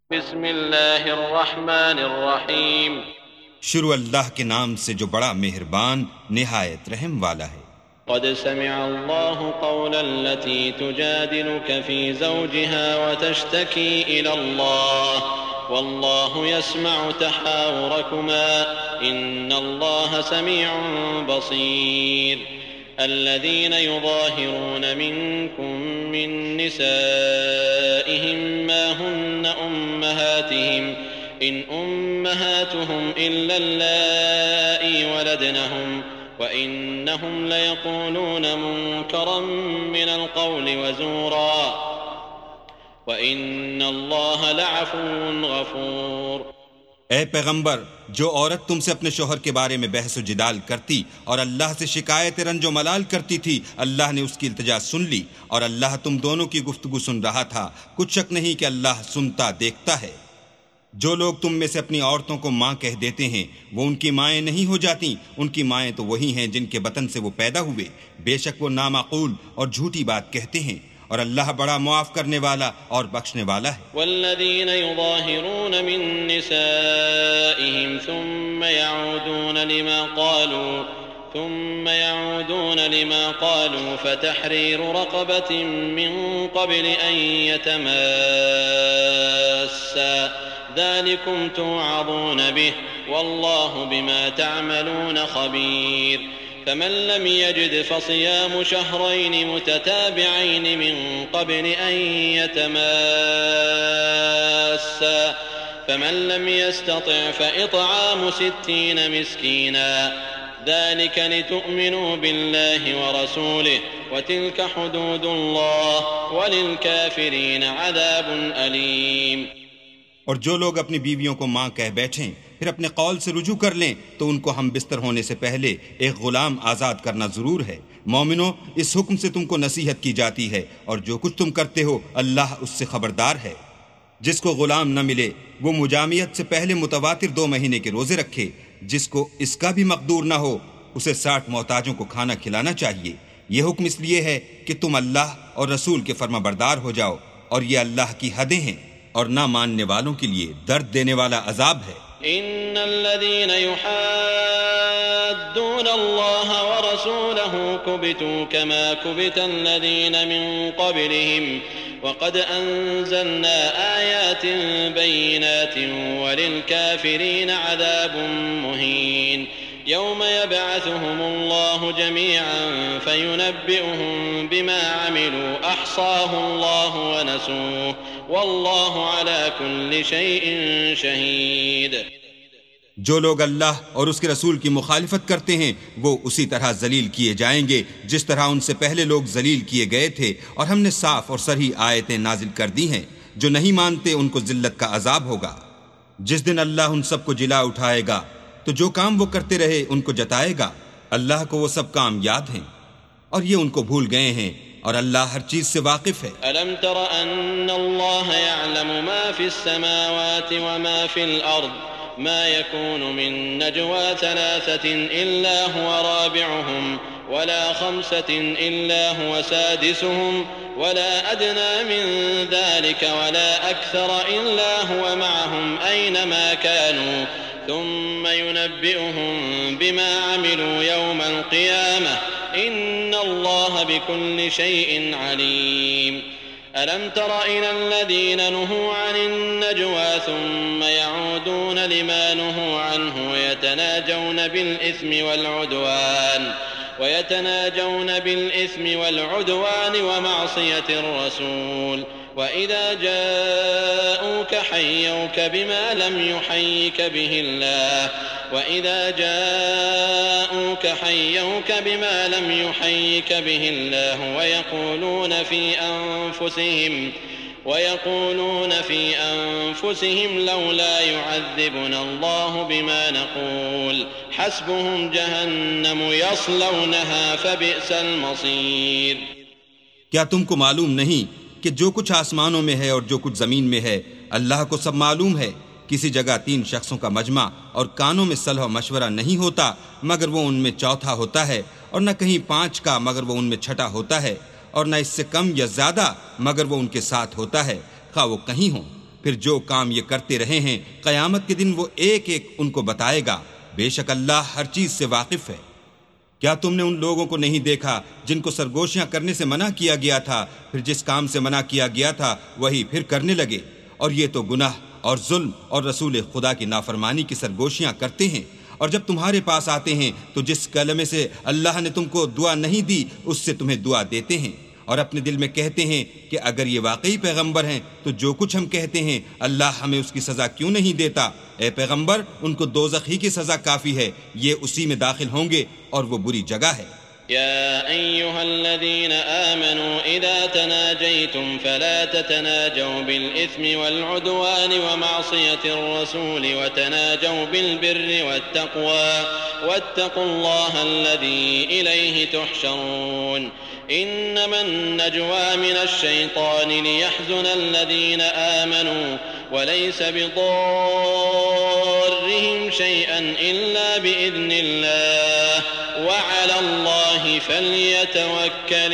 بسم اللہ الرحمن الرحیم شروع اللہ کے نام سے جو بڑا مہربان نہایت رحم والا ہے۔ قد سمع الله قول التي تجادلك في زوجها وتشتكي إلى الله والله يسمع تحاوركما إن الله سميع بصير الذين يظاهرون منكم من نسائهم ما هن أمهاتهم إن أمهاتهم إلا اللائي ولدنهم وَإِنَّهُمْ لَيَقُولُونَ مُنكَرًا مِّنَ الْقَوْلِ وَزُورًا وَإِنَّ اللَّهَ لَعَفُوٌّ غَفُورٌ۔ اے پیغمبر، جو عورت تم سے اپنے شوہر کے بارے میں بحث و جدال کرتی اور اللہ سے شکایت رنج و ملال کرتی تھی، اللہ نے اس کی التجا سن لی اور اللہ تم دونوں کی گفتگو سن رہا تھا۔ کچھ شک نہیں کہ اللہ سنتا دیکھتا ہے۔ جو لوگ تم میں سے اپنی عورتوں کو ماں کہہ دیتے ہیں وہ ان کی مائیں نہیں ہو جاتی، ان کی مائیں تو وہی ہیں جن کے بطن سے وہ پیدا ہوئے۔ بے شک وہ نامعقول اور جھوٹی بات کہتے ہیں، اور اللہ بڑا معاف کرنے والا اور بخشنے والا ہے۔ والذین یظاہرون من نسائهم ثم يعودون لما قالوا فتحرير رقبة من قبل أن يتماسا ذلكم توعظون به والله بما تعملون خبير فمن لم يجد فصيام شهرين متتابعين من قبل أن يتماسا فمن لم يستطع فإطعام 60 مسكينا ذلك لتؤمنوا بالله ورسوله وتلك حدود الله وللكافرين عذاب أليم۔ اور جو لوگ اپنی بیویوں کو ماں کہہ بیٹھیں پھر اپنے قول سے رجوع کر لیں تو ان کو ہم بستر ہونے سے پہلے ایک غلام آزاد کرنا ضرور ہے۔ مومنو، اس حکم سے تم کو نصیحت کی جاتی ہے اور جو کچھ تم کرتے ہو اللہ اس سے خبردار ہے۔ جس کو غلام نہ ملے وہ مجامعت سے پہلے متواتر 2 مہینے کے روزے رکھے۔ جس کو اس کا بھی مقدور نہ ہو اسے 60 محتاجوں کو کھانا کھلانا چاہیے۔ یہ حکم اس لیے ہے کہ تم اللہ اور رسول کے فرما بردار ہو جاؤ، اور یہ اللہ کی حدیں ہیں اور نہ ماننے والوں کے لیے درد دینے والا عذاب ہے۔ ان الذين يحادون الله ورسوله كبتوا كما كبت الذين من قبلهم وقد انزلنا آيات بينات وللكافرين عذاب مهين يوم يبعثهم الله جميعا فينبئهم بما عملوا احصاه الله ونسوه والله على كل شيء شهيد۔ جو لوگ اللہ اور اس کے رسول کی مخالفت کرتے ہیں وہ اسی طرح ذلیل کیے جائیں گے جس طرح ان سے پہلے لوگ ذلیل کیے گئے تھے، اور ہم نے صاف اور صریح آیتیں نازل کر دی ہیں۔ جو نہیں مانتے ان کو ذلت کا عذاب ہوگا۔ جس دن اللہ ان سب کو جلا اٹھائے گا تو جو کام وہ کرتے رہے ان کو جتائے گا۔ اللہ کو وہ سب کام یاد ہیں اور یہ ان کو بھول گئے ہیں، اور اللہ ہر چیز سے واقف ہے۔ ألم تر أن الله يعلم ما في السماوات وما في الأرض ما يكون من نجوى 3 إلا هو رابعهم ولا 5 إلا هو سادسهم ولا أدنى من ذلك ولا أكثر إلا هو معهم أينما كانوا ثم ينبئهم بما عملوا يوم القيامة إن الله بكل شيء عليم۔ ألم تر إلى الذين نهوا عن النجوى ثم يعودون لما نهوا عنه ويتناجون بالإثم والعدوان ومعصية الرسول وإذا جاءوك حيوك بما لم يحيك به الله ويقولون في أنفسهم لولا يعذبنا الله بما نقول حسبهم جهنم يصلونها فبئس المصير۔ کیا تم کو معلوم نہیں کہ جو کچھ آسمانوں میں ہے اور جو کچھ زمین میں ہے اللہ کو سب معلوم ہے۔ کسی جگہ 3 شخصوں کا مجمع اور کانوں میں صلح و مشورہ نہیں ہوتا مگر وہ ان میں چوتھا ہوتا ہے، اور نہ کہیں 5 کا مگر وہ ان میں چھٹا ہوتا ہے، اور نہ اس سے کم یا زیادہ مگر وہ ان کے ساتھ ہوتا ہے، خواہ وہ کہیں ہوں۔ پھر جو کام یہ کرتے رہے ہیں قیامت کے دن وہ ایک ایک ان کو بتائے گا، بے شک اللہ ہر چیز سے واقف ہے۔ کیا تم نے ان لوگوں کو نہیں دیکھا جن کو سرگوشیاں کرنے سے منع کیا گیا تھا، پھر جس کام سے منع کیا گیا تھا وہی پھر کرنے لگے؟ اور یہ تو گناہ اور ظلم اور رسول خدا کی نافرمانی کی سرگوشیاں کرتے ہیں۔ اور جب تمہارے پاس آتے ہیں تو جس کلمے سے اللہ نے تم کو دعا نہیں دی اس سے تمہیں دعا دیتے ہیں، اور اپنے دل میں کہتے ہیں کہ اگر یہ واقعی پیغمبر ہیں تو جو کچھ ہم کہتے ہیں اللہ ہمیں اس کی سزا کیوں نہیں دیتا؟ اے پیغمبر، ان کو دوزخ ہی کی سزا کافی ہے، یہ اسی میں داخل ہوں گے اور وہ بری جگہ ہے۔ يا أيها الذين آمنوا إذا تناجيتم فلا تتناجوا بالإثم والعدوان ومعصية الرسول وتناجوا بالبر والتقوى واتقوا الله الذي إليه تحشرون إنما النجوى من الشيطان ليحزن الذين آمنوا وليس بضارهم شيئا إلا بإذن الله وعلى الله فليتوكل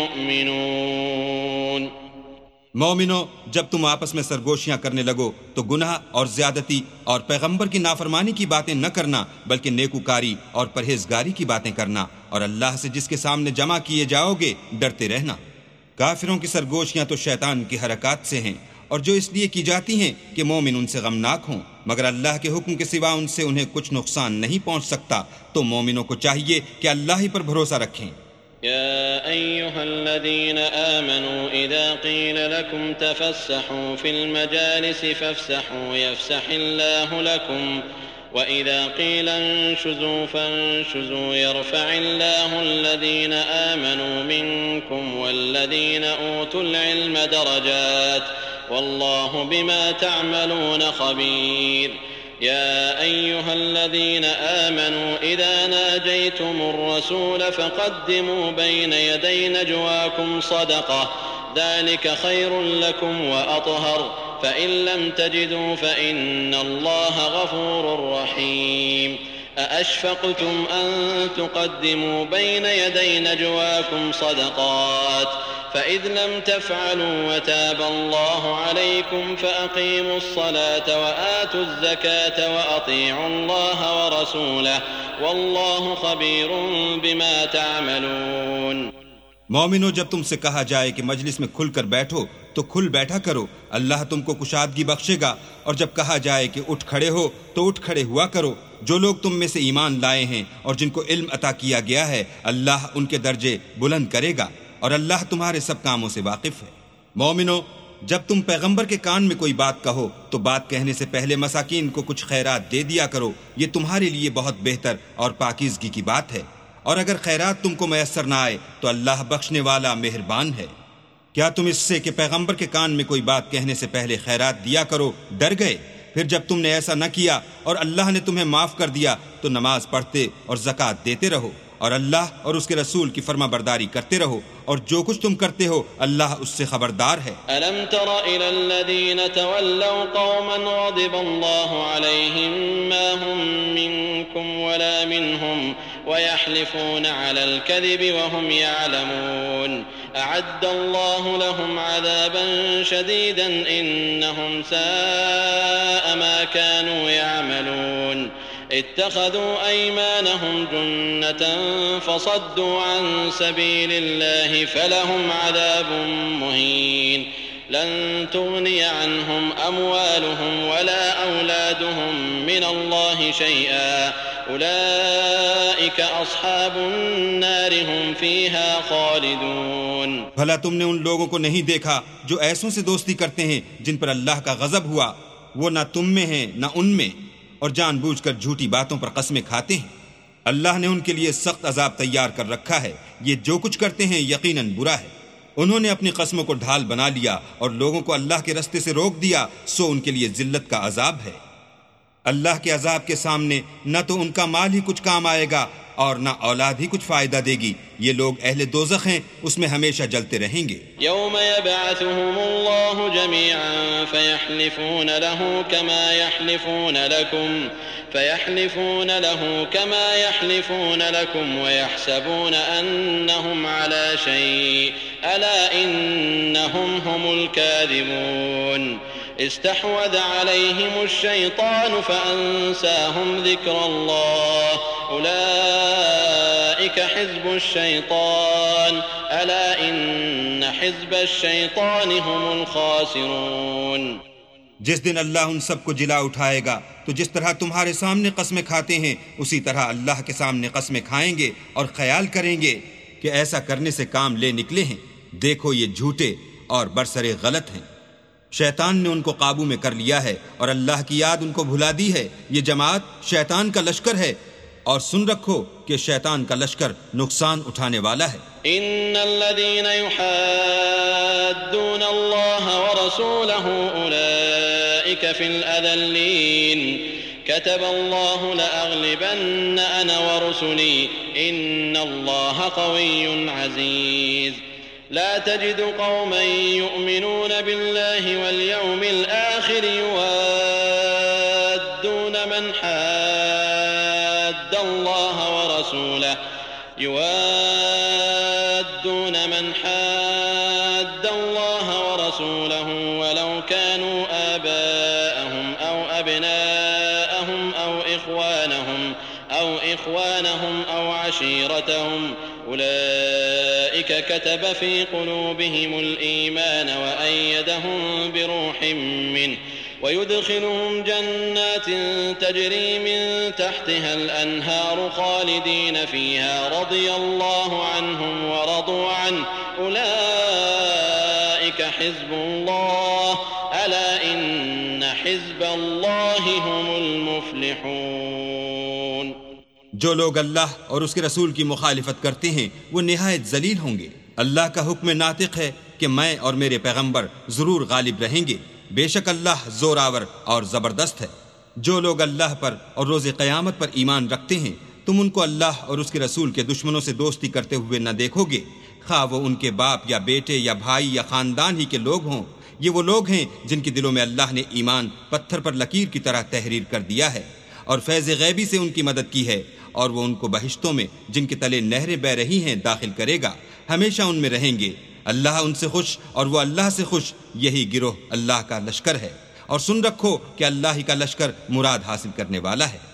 المؤمنون۔ مومنو، جب تم آپس میں سرگوشیاں کرنے لگو تو گناہ اور زیادتی اور پیغمبر کی نافرمانی کی باتیں نہ کرنا، بلکہ نیکوکاری اور پرہیزگاری کی باتیں کرنا، اور اللہ سے جس کے سامنے جمع کیے جاؤ گے ڈرتے رہنا۔ کافروں کی سرگوشیاں تو شیطان کی حرکات سے ہیں، اور جو اس لیے کی جاتی ہیں کہ مومن ان سے غمناک ہوں، مگر اللہ کے حکم کے سوا ان سے انہیں کچھ نقصان نہیں پہنچ سکتا۔ تو مومنوں کو چاہیے کہ اللہ ہی پر بھروسہ رکھیں۔ يا أيها الذين آمنوا إذا قيل لكم تفسحوا في المجالس فافسحوا يفسح الله لكم وإذا قيل انشزوا فانشزوا يرفع الله الذين آمنوا منكم والذين أوتوا العلم درجات والله بما تعملون خبير۔ يا أيها الذين آمنوا إذا ناجيتم الرسول فقدموا بين يدي نجواكم صدقة ذلك خير لكم وأطهر فإن لم تجدوا فإن الله غفور رحيم۔ أأشفقتم أن تقدموا بين يدي نجواكم صدقات فإذ لم تفعلوا وتاب الله عليكم فأقيموا الصلاة وآتوا الزكاة وأطيعوا الله ورسوله والله خبير بما تعملون۔ مومنو، جب تم سے کہا جائے کہ مجلس میں کھل کر بیٹھو تو کھل بیٹھا کرو، اللہ تم کو کشادگی بخشے گا، اور جب کہا جائے کہ اٹھ کھڑے ہو تو اٹھ کھڑے ہوا کرو۔ جو لوگ تم میں سے ایمان لائے ہیں اور جن کو علم عطا کیا گیا ہے اللہ ان کے درجے بلند کرے گا، اور اللہ تمہارے سب کاموں سے واقف ہے۔ مومنو، جب تم پیغمبر کے کان میں کوئی بات کہو تو بات کہنے سے پہلے مساکین کو کچھ خیرات دے دیا کرو، یہ تمہارے لیے بہت بہتر اور پاکیزگی کی بات ہے، اور اگر خیرات تم کو میسر نہ آئے تو اللہ بخشنے والا مہربان ہے۔ کیا تم اس سے کہ پیغمبر کے کان میں کوئی بات کہنے سے پہلے خیرات دیا کرو ڈر گئے؟ پھر جب تم نے ایسا نہ کیا اور اللہ نے تمہیں معاف کر دیا تو نماز پڑھتے اور زکوٰۃ دیتے رہو، اور اللہ اور اس کے رسول کی فرما برداری کرتے رہو، اور جو کچھ تم کرتے ہو اللہ اس سے خبردار ہے۔ ألم تر إلى الذين تولوا قوما غضب الله عليهم ما هم منكم ولا منهم ويحلفون على الكذب وهم يعلمون أعد الله لهم عذابا شديدا إنهم ساء ما كانوا يعملون اتخذوا أيمانهم جنة فصدوا عن سبيل الله فلهم عذاب مهين لن تغني عنهم أموالهم ولا أولادهم من الله شيئا أولئك أصحاب النار هم فيها خالدون۔ بھلا تم نے ان لوگوں کو نہیں دیکھا جو ایسوں سے دوستی کرتے ہیں جن پر اللہ کا غضب ہوا؟ وہ نہ تم میں ہیں نہ ان میں، اور جان بوجھ کر جھوٹی باتوں پر قسمیں کھاتے ہیں۔ اللہ نے ان کے لیے سخت عذاب تیار کر رکھا ہے، یہ جو کچھ کرتے ہیں یقیناً برا ہے۔ انہوں نے اپنی قسموں کو ڈھال بنا لیا اور لوگوں کو اللہ کے رستے سے روک دیا، سو ان کے لیے ذلت کا عذاب ہے۔ اللہ کے عذاب کے سامنے نہ تو ان کا مال ہی کچھ کام آئے گا اور نہ اولاد ہی کچھ فائدہ دے گی، یہ لوگ اہل دوزخ ہیں، اس میں ہمیشہ جلتے رہیں گے۔ یوم یبعثهم اللہ جميعا فیحلفون له كما يحلفون لكم ويحسبون أنهم على شيء ألا إنهم هم الكاذبون۔ استحوذ عليهم الشيطان فأنساهم ذكر الله أولئك حزب الشيطان ألا إن حزب الشيطان هم الخاسرون۔ جس دن اللہ ان سب کو جلا اٹھائے گا تو جس طرح تمہارے سامنے قسمیں کھاتے ہیں اسی طرح اللہ کے سامنے قسمیں کھائیں گے اور خیال کریں گے کہ ایسا کرنے سے کام لے نکلے ہیں۔ دیکھو یہ جھوٹے اور برسرے غلط ہیں۔ شیطان نے ان کو قابو میں کر لیا ہے اور اللہ کی یاد ان کو بھلا دی ہے۔ یہ جماعت شیطان کا لشکر ہے اور سن رکھو کہ شیطان کا لشکر نقصان اٹھانے والا ہے۔ ان الذين يحادون الله ورسوله اولئك في الاذلين كتب الله لأغلبن انا ورسلي ان الله قوي عزيز۔ لا تجد قوما يؤمنون بالله واليوم الآخر يوادون من حاد الله ورسوله ولو كانوا آباءهم أو أبناءهم أو إخوانهم أو عشيرتهم أولئك كتب في قلوبهم الإيمان وأيدهم بروح منه ويدخلهم جنات تجري من تحتها الأنهار خالدين فيها رضي الله عنهم ورضوا عنه أولئك حزب الله ألا إن حزب الله هم المفلحون۔ جو لوگ اللہ اور اس کے رسول کی مخالفت کرتے ہیں وہ نہایت ذلیل ہوں گے۔ اللہ کا حکم ناطق ہے کہ میں اور میرے پیغمبر ضرور غالب رہیں گے، بے شک اللہ زور آور اور زبردست ہے۔ جو لوگ اللہ پر اور روز قیامت پر ایمان رکھتے ہیں تم ان کو اللہ اور اس کے رسول کے دشمنوں سے دوستی کرتے ہوئے نہ دیکھو گے، خواہ وہ ان کے باپ یا بیٹے یا بھائی یا خاندان ہی کے لوگ ہوں۔ یہ وہ لوگ ہیں جن کے دلوں میں اللہ نے ایمان پتھر پر لکیر کی طرح تحریر کر دیا ہے اور فیض غیبی سے ان کی مدد کی ہے، اور وہ ان کو بہشتوں میں جن کے تلے نہریں بہ رہی ہیں داخل کرے گا، ہمیشہ ان میں رہیں گے۔ اللہ ان سے خوش اور وہ اللہ سے خوش، یہی گروہ اللہ کا لشکر ہے۔ اور سن رکھو کہ اللہ ہی کا لشکر مراد حاصل کرنے والا ہے۔